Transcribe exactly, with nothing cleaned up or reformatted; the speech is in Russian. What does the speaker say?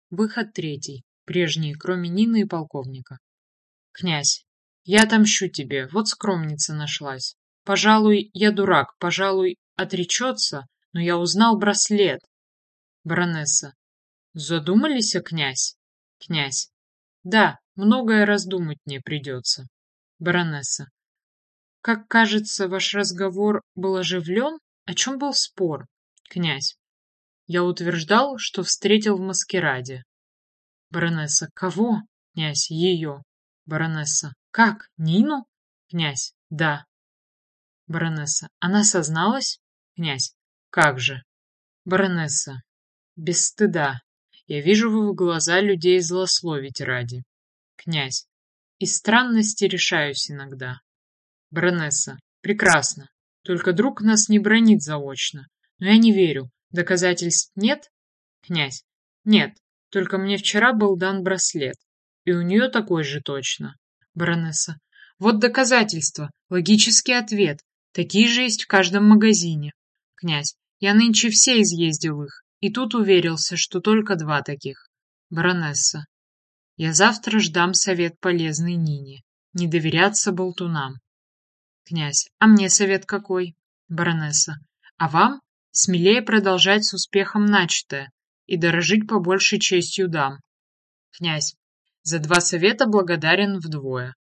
Выход третий. Прежние, кроме Нины и полковника. Князь, я отомщу тебе, вот скромница нашлась. Пожалуй, я дурак, пожалуй, отречется, но я узнал браслет. Баронесса. Задумались, князь? Князь. Да, многое раздумать мне придется. Баронесса. Как кажется, ваш разговор был оживлен? О чем был спор? Князь. Я утверждал, что встретил в маскираде. Баронесса. Кого? Князь. Ее. Баронесса. Как? Нину? Князь. Да. Баронесса. Она созналась? Князь. Как же? Баронесса. Без стыда. Я вижу вы в глаза людей злословить ради. Князь. Из странности решаюсь иногда. Баронесса. Прекрасно. Только друг нас не бранит заочно. Но я не верю. Доказательств нет? Князь. Нет. Только мне вчера был дан браслет. И у нее такой же точно. Баронесса. Вот доказательства. Логический ответ. Такие же есть в каждом магазине. Князь. Я нынче все изъездил их. И тут уверился, что только два таких. Баронесса. Я завтра ждам совет полезный Нине. Не доверяться болтунам. Князь. А мне совет какой? Баронесса. А вам смелее продолжать с успехом начатое и дорожить побольше честью дам. Князь. За два совета благодарен вдвое.